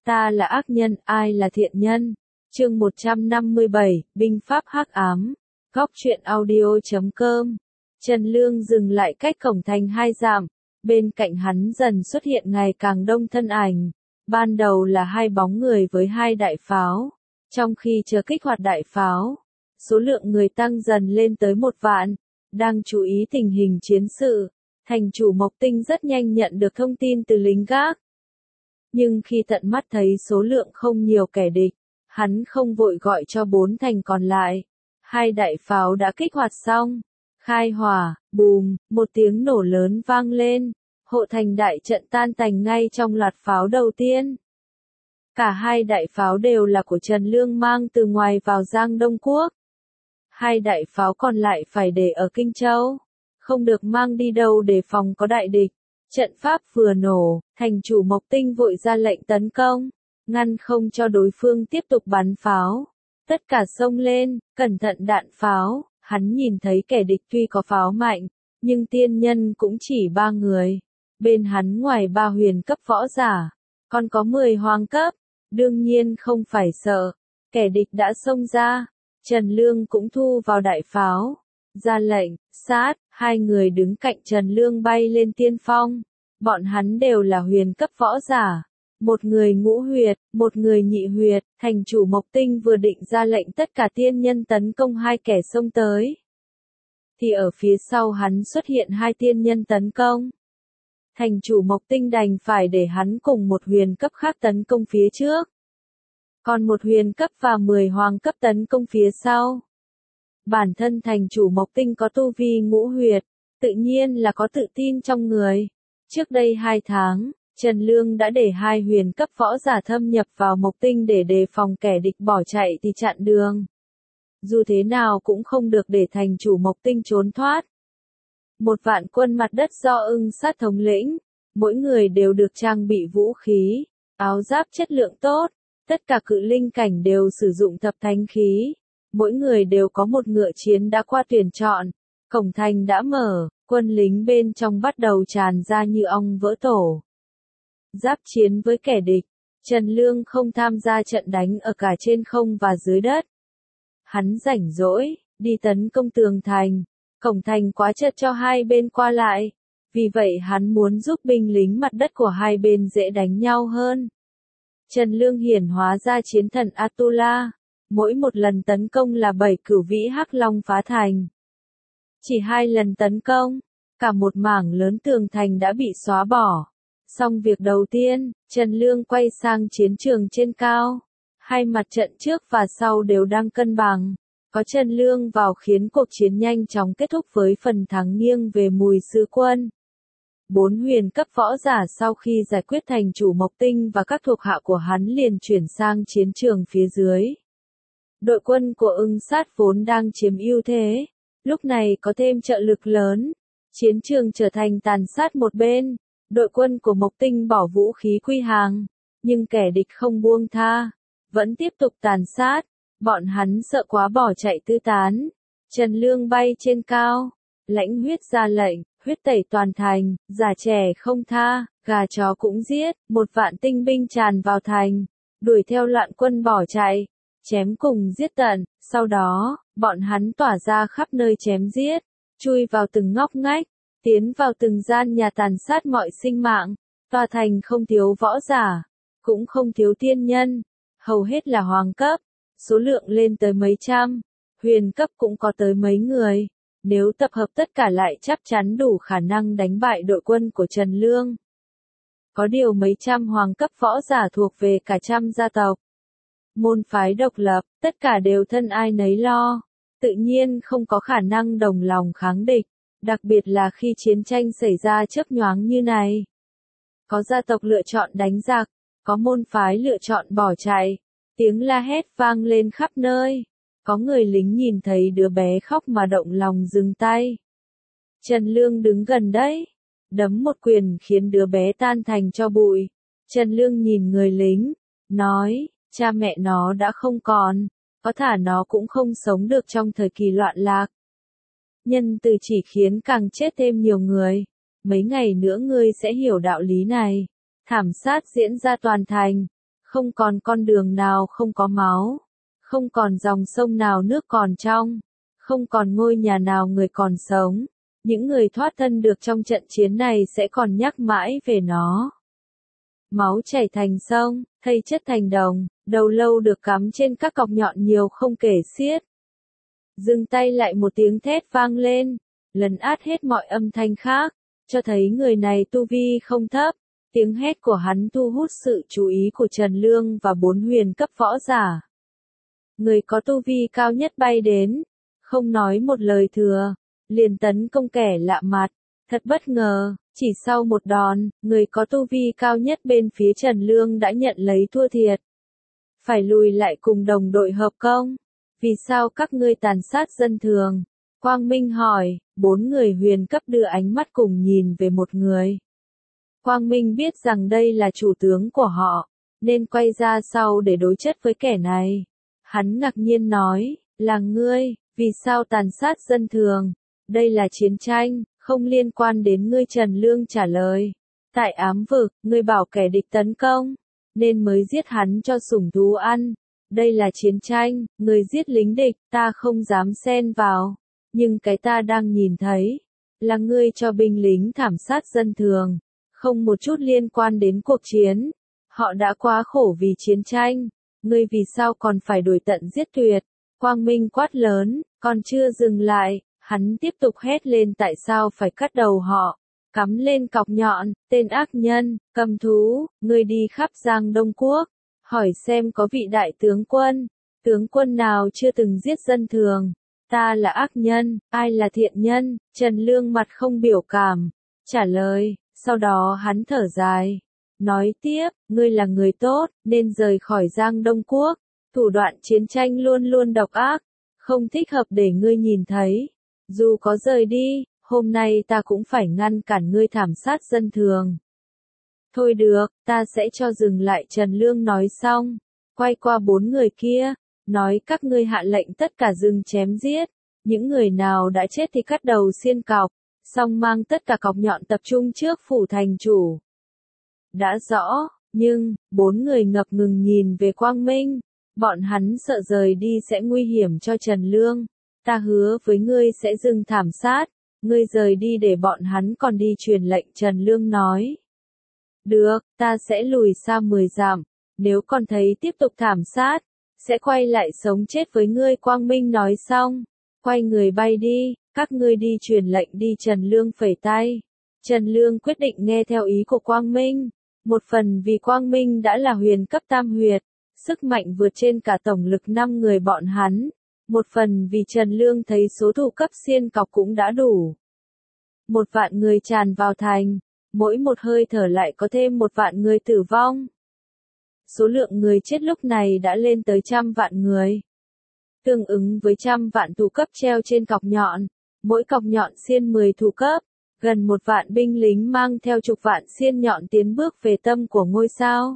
ta là ác nhân, ai là thiện nhân? Chương 157, binh pháp hắc ám. Góc truyện audio.com. Trần Lương dừng lại cách cổng thành 2 dặm, bên cạnh hắn dần xuất hiện ngày càng đông thân ảnh. Ban đầu là 2 bóng người với 2 đại pháo. Trong khi chờ kích hoạt đại pháo, số lượng người tăng dần lên tới 1 vạn. Đang chú ý tình hình chiến sự, thành chủ Mộc Tinh rất nhanh nhận được thông tin từ lính gác. Nhưng khi tận mắt thấy số lượng không nhiều kẻ địch, hắn không vội gọi cho 4 thành còn lại. 2 đại pháo đã kích hoạt xong. Khai hỏa, bùm, một tiếng nổ lớn vang lên. Hộ thành đại trận tan tành ngay trong loạt pháo đầu tiên. Cả 2 đại pháo đều là của Trần Lương mang từ ngoài vào Giang Đông Quốc. 2 đại pháo còn lại phải để ở Kinh Châu, không được mang đi đâu để phòng có đại địch. Trận pháp vừa nổ, thành chủ Mộc Tinh vội ra lệnh tấn công, ngăn không cho đối phương tiếp tục bắn pháo. Tất cả xông lên, cẩn thận đạn pháo. Hắn nhìn thấy kẻ địch tuy có pháo mạnh, nhưng tiên nhân cũng chỉ 3 người. Bên hắn ngoài 3 huyền cấp võ giả, còn có 10 hoàng cấp. Đương nhiên không phải sợ, kẻ địch đã xông ra. Trần Lương cũng thu vào đại pháo, ra lệnh, sát. 2 người đứng cạnh Trần Lương bay lên tiên phong. Bọn hắn đều là huyền cấp võ giả. Một người ngũ huyệt, một người nhị huyệt. Thành chủ Mộc Tinh vừa định ra lệnh tất cả tiên nhân tấn công 2 kẻ xông tới, thì ở phía sau hắn xuất hiện 2 tiên nhân tấn công. Thành chủ Mộc Tinh đành phải để hắn cùng một huyền cấp khác tấn công phía trước, còn một huyền cấp và 10 hoàng cấp tấn công phía sau. Bản thân thành chủ Mộc Tinh có tu vi ngũ huyệt, tự nhiên là có tự tin trong người. Trước đây 2 tháng, Trần Lương đã để 2 huyền cấp võ giả thâm nhập vào Mộc Tinh để đề phòng kẻ địch bỏ chạy thì chặn đường. Dù thế nào cũng không được để thành chủ Mộc Tinh trốn thoát. 1 vạn quân mặt đất do Ưng Sát thống lĩnh, mỗi người đều được trang bị vũ khí, áo giáp chất lượng tốt, tất cả cự linh cảnh đều sử dụng thập thánh khí, mỗi người đều có một ngựa chiến đã qua tuyển chọn. Cổng thành đã mở, quân lính bên trong bắt đầu tràn ra như ong vỡ tổ. Giáp chiến với kẻ địch, Trần Lương không tham gia trận đánh ở cả trên không và dưới đất. Hắn rảnh rỗi, đi tấn công tường thành, cổng thành quá chật cho 2 bên qua lại, vì vậy hắn muốn giúp binh lính mặt đất của 2 bên dễ đánh nhau hơn. Trần Lương hiển hóa ra chiến thần Atula, mỗi một lần tấn công là 7 cửu vĩ hắc long phá thành. Chỉ 2 lần tấn công, cả một mảng lớn tường thành đã bị xóa bỏ. Xong việc đầu tiên, Trần Lương quay sang chiến trường trên cao. 2 mặt trận trước và sau đều đang cân bằng. Có Trần Lương vào khiến cuộc chiến nhanh chóng kết thúc với phần thắng nghiêng về Mùi Sứ Quân. 4 huyền cấp võ giả sau khi giải quyết thành chủ Mộc Tinh và các thuộc hạ của hắn liền chuyển sang chiến trường phía dưới. Đội quân của Ưng Sát vốn đang chiếm ưu thế, lúc này có thêm trợ lực lớn. Chiến trường trở thành tàn sát một bên. Đội quân của Mộc Tinh bỏ vũ khí quy hàng, nhưng kẻ địch không buông tha, vẫn tiếp tục tàn sát. Bọn hắn sợ quá bỏ chạy tứ tán. Trần Lương bay trên cao, lãnh huyết ra lệnh, huyết tẩy toàn thành, già trẻ không tha, gà chó cũng giết. 1 vạn tinh binh tràn vào thành, đuổi theo loạn quân bỏ chạy, chém cùng giết tận. Sau đó, bọn hắn tỏa ra khắp nơi chém giết, chui vào từng ngóc ngách, tiến vào từng gian nhà tàn sát mọi sinh mạng. Tòa thành không thiếu võ giả, cũng không thiếu tiên nhân, hầu hết là hoàng cấp, số lượng lên tới mấy trăm, huyền cấp cũng có tới mấy người. Nếu tập hợp tất cả lại chắc chắn đủ khả năng đánh bại đội quân của Trần Lương. Có điều mấy trăm hoàng cấp võ giả thuộc về cả trăm gia tộc, môn phái độc lập, tất cả đều thân ai nấy lo, tự nhiên không có khả năng đồng lòng kháng địch. Đặc biệt là khi chiến tranh xảy ra chớp nhoáng như này. Có gia tộc lựa chọn đánh giặc, có môn phái lựa chọn bỏ chạy. Tiếng la hét vang lên khắp nơi. Có người lính nhìn thấy đứa bé khóc mà động lòng dừng tay. Trần Lương đứng gần đấy, đấm một quyền khiến đứa bé tan thành tro bụi. Trần Lương nhìn người lính, nói, cha mẹ nó đã không còn, có thả nó cũng không sống được trong thời kỳ loạn lạc. Nhân từ chỉ khiến càng chết thêm nhiều người. Mấy ngày nữa ngươi sẽ hiểu đạo lý này. Thảm sát diễn ra toàn thành, Không còn con đường nào không có máu, không còn dòng sông nào nước còn trong, không còn ngôi nhà nào người còn sống. Những người thoát thân được trong trận chiến này sẽ còn nhắc mãi về nó. Máu chảy thành sông, thây chất thành đồng, đầu lâu được cắm trên các cọc nhọn nhiều không kể xiết. Dừng tay lại một tiếng thét vang lên, lấn át hết mọi âm thanh khác, cho thấy người này tu vi không thấp. Tiếng hét của hắn thu hút sự chú ý của Trần Lương và 4 huyền cấp võ giả. Người có tu vi cao nhất bay đến, không nói một lời thừa, liền tấn công kẻ lạ mặt. Thật bất ngờ, chỉ sau một đòn, người có tu vi cao nhất bên phía Trần Lương đã nhận lấy thua thiệt. Phải lùi lại cùng đồng đội hợp công. Vì sao các ngươi tàn sát dân thường? Quang Minh hỏi. 4 người huyền cấp đưa ánh mắt cùng nhìn về một người. Quang Minh biết rằng đây là chủ tướng của họ, nên quay ra sau để đối chất với kẻ này. Hắn ngạc nhiên nói, là ngươi, vì sao tàn sát dân thường? Đây là chiến tranh, không liên quan đến ngươi. Trần Lương trả lời. Tại ám vực, ngươi bảo kẻ địch tấn công, nên mới giết hắn cho sủng thú ăn. Đây là chiến tranh, người giết lính địch, ta không dám xen vào. Nhưng cái ta đang nhìn thấy, là ngươi cho binh lính thảm sát dân thường, không một chút liên quan đến cuộc chiến. Họ đã quá khổ vì chiến tranh, ngươi vì sao còn phải đuổi tận giết tuyệt? Quang Minh quát lớn, còn chưa dừng lại, hắn tiếp tục hét lên tại sao phải cắt đầu họ, cắm lên cọc nhọn, tên ác nhân, cầm thú, ngươi đi khắp Giang Đông Quốc, hỏi xem có vị đại tướng quân nào chưa từng giết dân thường. Ta là ác nhân, ai là thiện nhân? Trần Lương mặt không biểu cảm, trả lời, sau đó hắn thở dài, nói tiếp, ngươi là người tốt, nên rời khỏi Giang Đông Quốc, thủ đoạn chiến tranh luôn luôn độc ác, không thích hợp để ngươi nhìn thấy. Dù có rời đi, hôm nay ta cũng phải ngăn cản ngươi thảm sát dân thường. Thôi được, ta sẽ cho dừng lại. Trần Lương nói xong, quay qua 4 người kia, nói các ngươi hạ lệnh tất cả dừng chém giết, những người nào đã chết thì cắt đầu xiên cọc, xong mang tất cả cọc nhọn tập trung trước phủ thành chủ. Đã rõ, nhưng, 4 người ngập ngừng nhìn về Quang Minh, bọn hắn sợ rời đi sẽ nguy hiểm cho Trần Lương. Ta hứa với ngươi sẽ dừng thảm sát, ngươi rời đi để bọn hắn còn đi truyền lệnh. Trần Lương nói. Được, ta sẽ lùi xa 10 dặm, nếu còn thấy tiếp tục thảm sát, sẽ quay lại sống chết với ngươi. Quang Minh nói xong, quay người bay đi, các ngươi đi truyền lệnh đi. Trần Lương phẩy tay. Trần Lương quyết định nghe theo ý của Quang Minh, một phần vì Quang Minh đã là huyền cấp tam huyệt, sức mạnh vượt trên cả tổng lực 5 người bọn hắn, một phần vì Trần Lương thấy số thủ cấp xiên cọc cũng đã đủ. 1 vạn người tràn vào thành, mỗi một hơi thở lại có thêm 1 vạn người tử vong. Số lượng người chết lúc này đã lên tới 100 vạn người. Tương ứng với 100 vạn thủ cấp treo trên cọc nhọn, mỗi cọc nhọn xiên 10 thủ cấp, gần 1 vạn binh lính mang theo chục vạn xiên nhọn tiến bước về tâm của ngôi sao.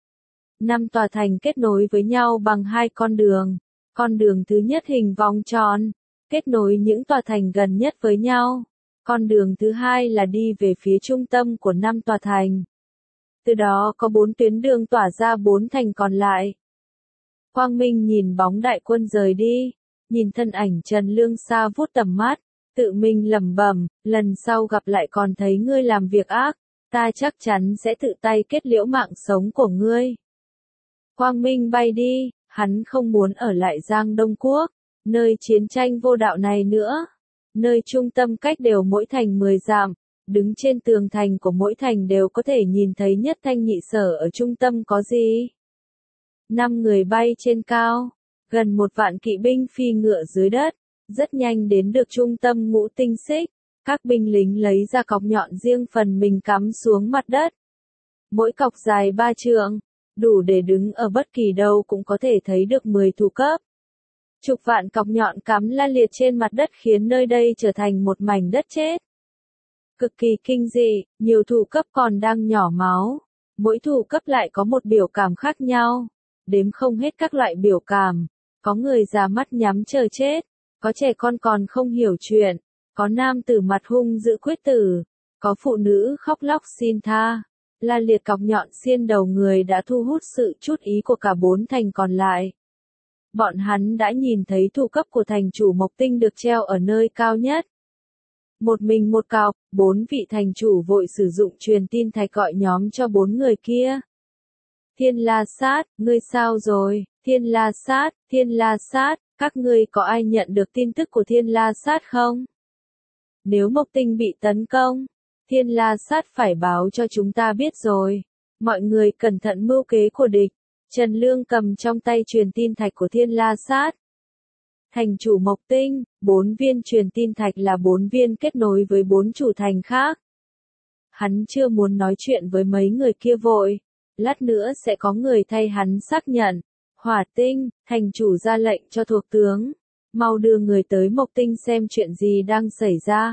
5 tòa thành kết nối với nhau bằng 2 con đường. Con đường thứ nhất hình vòng tròn, kết nối những tòa thành gần nhất với nhau. Con đường thứ hai là đi về phía trung tâm của 5 tòa thành. Từ đó có 4 tuyến đường tỏa ra 4 thành còn lại. Quang Minh nhìn bóng đại quân rời đi, nhìn thân ảnh Trần Lương xa vút tầm mắt, tự mình lẩm bẩm, lần sau gặp lại còn thấy ngươi làm việc ác, ta chắc chắn sẽ tự tay kết liễu mạng sống của ngươi. Quang Minh bay đi, hắn không muốn ở lại Giang Đông Quốc, nơi chiến tranh vô đạo này nữa. Nơi trung tâm cách đều mỗi thành 10 dặm, đứng trên tường thành của mỗi thành đều có thể nhìn thấy nhất thanh nhị sở ở trung tâm có gì. 5 người bay trên cao, gần 1 vạn kỵ binh phi ngựa dưới đất, rất nhanh đến được trung tâm Ngũ Tinh Xích. Các binh lính lấy ra cọc nhọn riêng phần mình cắm xuống mặt đất. Mỗi cọc dài 3 trượng, đủ để đứng ở bất kỳ đâu cũng có thể thấy được 10 thủ cấp. Chục vạn cọc nhọn cắm la liệt trên mặt đất khiến nơi đây trở thành một mảnh đất chết. Cực kỳ kinh dị, nhiều thủ cấp còn đang nhỏ máu. Mỗi thủ cấp lại có một biểu cảm khác nhau. Đếm không hết các loại biểu cảm. Có người già mắt nhắm chờ chết. Có trẻ con còn không hiểu chuyện. Có nam tử mặt hung dữ quyết tử. Có phụ nữ khóc lóc xin tha. La liệt cọc nhọn xiên đầu người đã thu hút sự chú ý của cả 4 thành còn lại. Bọn hắn đã nhìn thấy thủ cấp của thành chủ Mộc Tinh được treo ở nơi cao nhất. Một mình một cọc, 4 vị thành chủ vội sử dụng truyền tin thạch gọi nhóm cho 4 người kia. Thiên La Sát, ngươi sao rồi? Thiên La Sát, các ngươi có ai nhận được tin tức của Thiên La Sát không? Nếu Mộc Tinh bị tấn công, Thiên La Sát phải báo cho chúng ta biết rồi. Mọi người cẩn thận mưu kế của địch. Trần Lương cầm trong tay truyền tin thạch của Thiên La Sát. Thành chủ Mộc Tinh, 4 viên truyền tin thạch là 4 viên kết nối với 4 chủ thành khác. Hắn chưa muốn nói chuyện với mấy người kia vội. Lát nữa sẽ có người thay hắn xác nhận. Hỏa Tinh, thành chủ ra lệnh cho thuộc tướng. Mau đưa người tới Mộc Tinh xem chuyện gì đang xảy ra.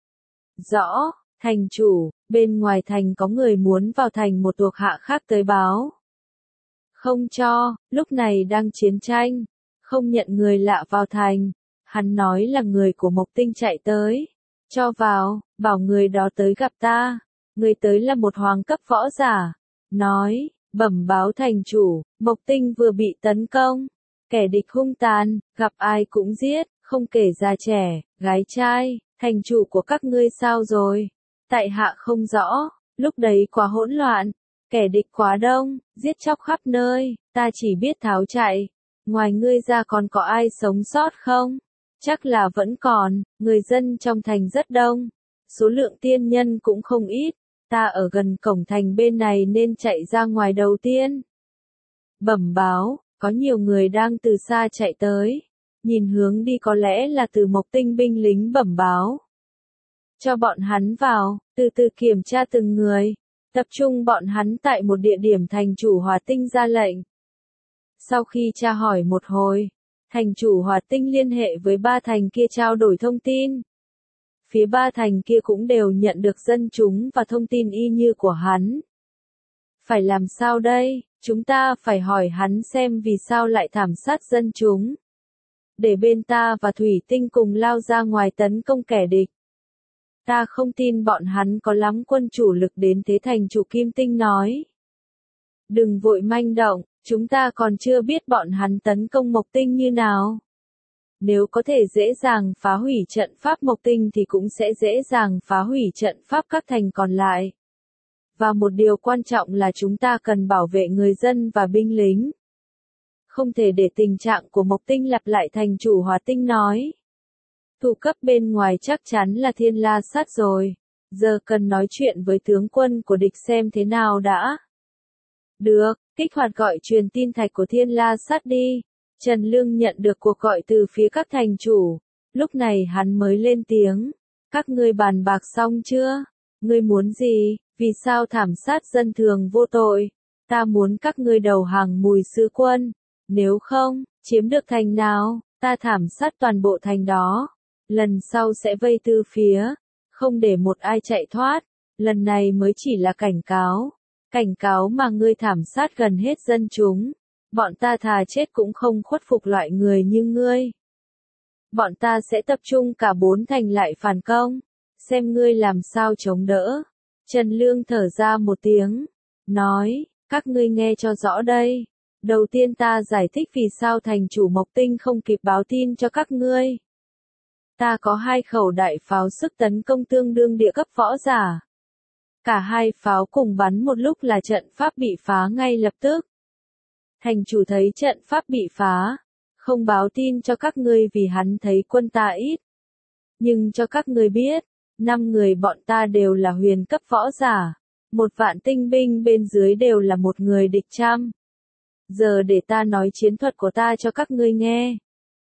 Rõ, thành chủ, bên ngoài thành có người muốn vào thành, một thuộc hạ khác tới báo. Không cho, lúc này đang chiến tranh, không nhận người lạ vào thành. Hắn nói là người của Mộc Tinh chạy tới. Cho vào, bảo người đó tới gặp ta. Người tới là một hoàng cấp võ giả. Nói, bẩm báo thành chủ, Mộc Tinh vừa bị tấn công. Kẻ địch hung tàn, gặp ai cũng giết, không kể già trẻ, gái trai. Thành chủ của các ngươi sao rồi? Tại hạ không rõ, lúc đấy quá hỗn loạn. Kẻ địch quá đông, giết chóc khắp nơi, ta chỉ biết tháo chạy. Ngoài ngươi ra còn có ai sống sót không? Chắc là vẫn còn, người dân trong thành rất đông. Số lượng tiên nhân cũng không ít. Ta ở gần cổng thành bên này nên chạy ra ngoài đầu tiên. Bẩm báo, có nhiều người đang từ xa chạy tới. Nhìn hướng đi có lẽ là từ Mộc Tinh binh lính bẩm báo. Cho bọn hắn vào, từ từ kiểm tra từng người. Tập trung bọn hắn tại một địa điểm thành chủ Hỏa Tinh ra lệnh. Sau khi tra hỏi một hồi, thành chủ Hỏa Tinh liên hệ với 3 thành kia trao đổi thông tin. Phía 3 thành kia cũng đều nhận được dân chúng và thông tin y như của hắn. Phải làm sao đây? Chúng ta phải hỏi hắn xem vì sao lại thảm sát dân chúng. Để bên ta và Thủy Tinh cùng lao ra ngoài tấn công kẻ địch. Ta không tin bọn hắn có lắm quân chủ lực đến thế, thành chủ Kim Tinh nói. Đừng vội manh động, chúng ta còn chưa biết bọn hắn tấn công Mộc Tinh như nào. Nếu có thể dễ dàng phá hủy trận pháp Mộc Tinh thì cũng sẽ dễ dàng phá hủy trận pháp các thành còn lại. Và một điều quan trọng là chúng ta cần bảo vệ người dân và binh lính. Không thể để tình trạng của Mộc Tinh lặp lại, thành chủ Hỏa Tinh nói. Thủ cấp bên ngoài chắc chắn là Thiên La Sát rồi. Giờ cần nói chuyện với tướng quân của địch xem thế nào đã. Được, kích hoạt gọi truyền tin thạch của Thiên La Sát đi. Trần Lương nhận được cuộc gọi từ phía các thành chủ. Lúc này hắn mới lên tiếng. Các ngươi bàn bạc xong chưa? Ngươi muốn gì? Vì sao thảm sát dân thường vô tội? Ta muốn các ngươi đầu hàng Mùi Sứ Quân. Nếu không, chiếm được thành nào, ta thảm sát toàn bộ thành đó. Lần sau sẽ vây tư phía, không để một ai chạy thoát. Lần này mới chỉ là cảnh cáo mà ngươi thảm sát gần hết dân chúng. Bọn ta thà chết cũng không khuất phục loại người như ngươi. Bọn ta sẽ tập trung cả 4 thành lại phản công, xem ngươi làm sao chống đỡ. Trần Lương thở ra một tiếng, nói, các ngươi nghe cho rõ đây. Đầu tiên ta giải thích vì sao thành chủ Mộc Tinh không kịp báo tin cho các ngươi. Ta có 2 khẩu đại pháo sức tấn công tương đương địa cấp võ giả. Cả 2 pháo cùng bắn một lúc là trận pháp bị phá ngay lập tức. Thành chủ thấy trận pháp bị phá, không báo tin cho các ngươi vì hắn thấy quân ta ít. Nhưng cho các ngươi biết, 5 người bọn ta đều là huyền cấp võ giả. 1 vạn tinh binh bên dưới đều là một người địch trăm. Giờ để ta nói chiến thuật của ta cho các ngươi nghe.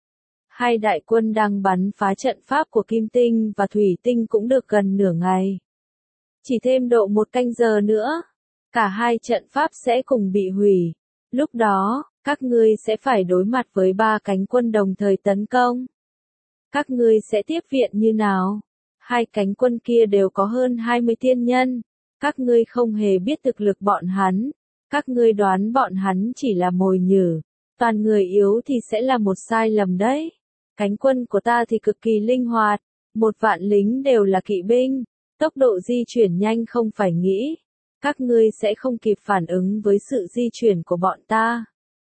2 đại quân đang bắn phá trận pháp của Kim Tinh và Thủy Tinh cũng được gần nửa ngày. Chỉ thêm độ 1 canh giờ nữa, cả 2 trận pháp sẽ cùng bị hủy. Lúc đó, các ngươi sẽ phải đối mặt với 3 cánh quân đồng thời tấn công. Các ngươi sẽ tiếp viện như nào? 2 cánh quân kia đều có hơn 20 tiên nhân. Các ngươi không hề biết thực lực bọn hắn. Các ngươi đoán bọn hắn chỉ là mồi nhử. Toàn người yếu thì sẽ là một sai lầm đấy. Cánh quân của ta thì cực kỳ linh hoạt. 1 vạn lính đều là kỵ binh. Tốc độ di chuyển nhanh không phải nghĩ. Các ngươi sẽ không kịp phản ứng với sự di chuyển của bọn ta.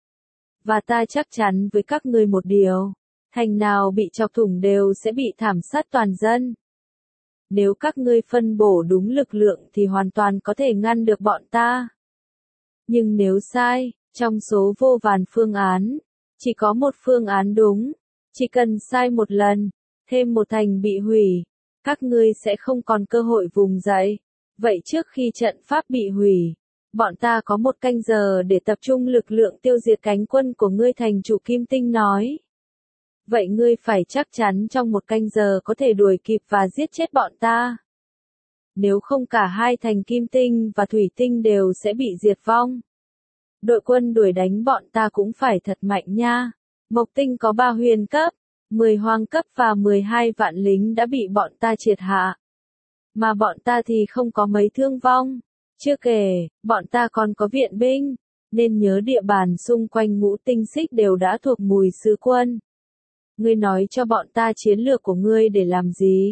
Và ta chắc chắn với các ngươi một điều, thành nào bị chọc thủng đều sẽ bị thảm sát toàn dân. Nếu các ngươi phân bổ đúng lực lượng thì hoàn toàn có thể ngăn được bọn ta. Nhưng nếu sai, trong số vô vàn phương án, chỉ có một phương án đúng, chỉ cần sai một lần, thêm một thành bị hủy, các ngươi sẽ không còn cơ hội vùng dậy. Vậy trước khi trận pháp bị hủy, bọn ta có 1 canh giờ để tập trung lực lượng tiêu diệt cánh quân của ngươi, thành chủ Kim Tinh nói. Vậy ngươi phải chắc chắn trong 1 canh giờ có thể đuổi kịp và giết chết bọn ta. Nếu không cả hai thành Kim Tinh và Thủy Tinh đều sẽ bị diệt vong. Đội quân đuổi đánh bọn ta cũng phải thật mạnh nha. Mộc Tinh có 3 huyền cấp, 10 hoàng cấp và 12 vạn lính đã bị bọn ta triệt hạ. Mà bọn ta thì không có mấy thương vong. Chưa kể, bọn ta còn có viện binh, nên nhớ địa bàn xung quanh Ngũ Tinh Xích đều đã thuộc Mùi Sứ Quân. Ngươi nói cho bọn ta chiến lược của ngươi để làm gì?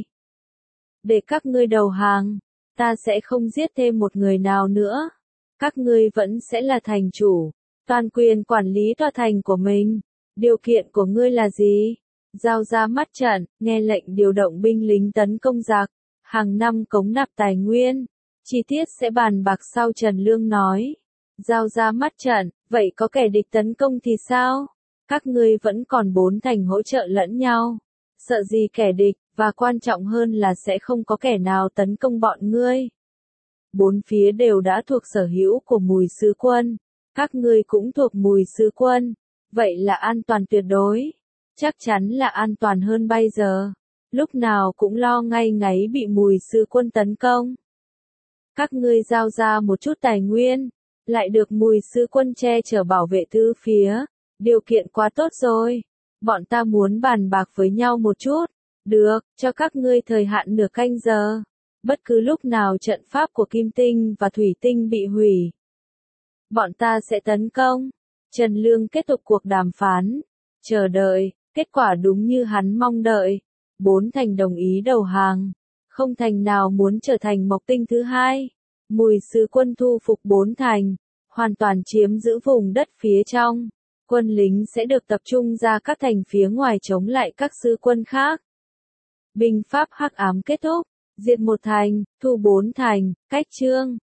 Để các ngươi đầu hàng, ta sẽ không giết thêm một người nào nữa. Các ngươi vẫn sẽ là thành chủ, toàn quyền quản lý tòa thành của mình. Điều kiện của ngươi là gì? Giao ra mắt trận, nghe lệnh điều động binh lính tấn công giặc, hàng năm cống nạp tài nguyên. Chi tiết sẽ bàn bạc sau, Trần Lương nói. Giao ra mắt trận, vậy có kẻ địch tấn công thì sao? Các ngươi vẫn còn 4 thành hỗ trợ lẫn nhau. Sợ gì kẻ địch, và quan trọng hơn là sẽ không có kẻ nào tấn công bọn ngươi. 4 phía đều đã thuộc sở hữu của Mùi Sứ Quân. Các ngươi cũng thuộc Mùi Sứ Quân. Vậy là an toàn tuyệt đối. Chắc chắn là an toàn hơn bây giờ. Lúc nào cũng lo ngay ngáy bị Mùi Sứ Quân tấn công. Các ngươi giao ra một chút tài nguyên, lại được Mùi Sứ Quân che chở bảo vệ tứ phía. Điều kiện quá tốt rồi. Bọn ta muốn bàn bạc với nhau một chút. Được, cho các ngươi thời hạn nửa canh giờ. Bất cứ lúc nào trận pháp của Kim Tinh và Thủy Tinh bị hủy, bọn ta sẽ tấn công. Trần Lương kết thúc cuộc đàm phán. Chờ đợi, kết quả đúng như hắn mong đợi. 4 thành đồng ý đầu hàng. Không thành nào muốn trở thành Mộc Tinh thứ hai. Mùi Sứ Quân thu phục 4 thành, hoàn toàn chiếm giữ vùng đất phía trong. Quân lính sẽ được tập trung ra các thành phía ngoài chống lại các sư quân khác. Binh pháp hắc ám kết thúc. Diệt 1 thành, thu 4 thành. Cách chương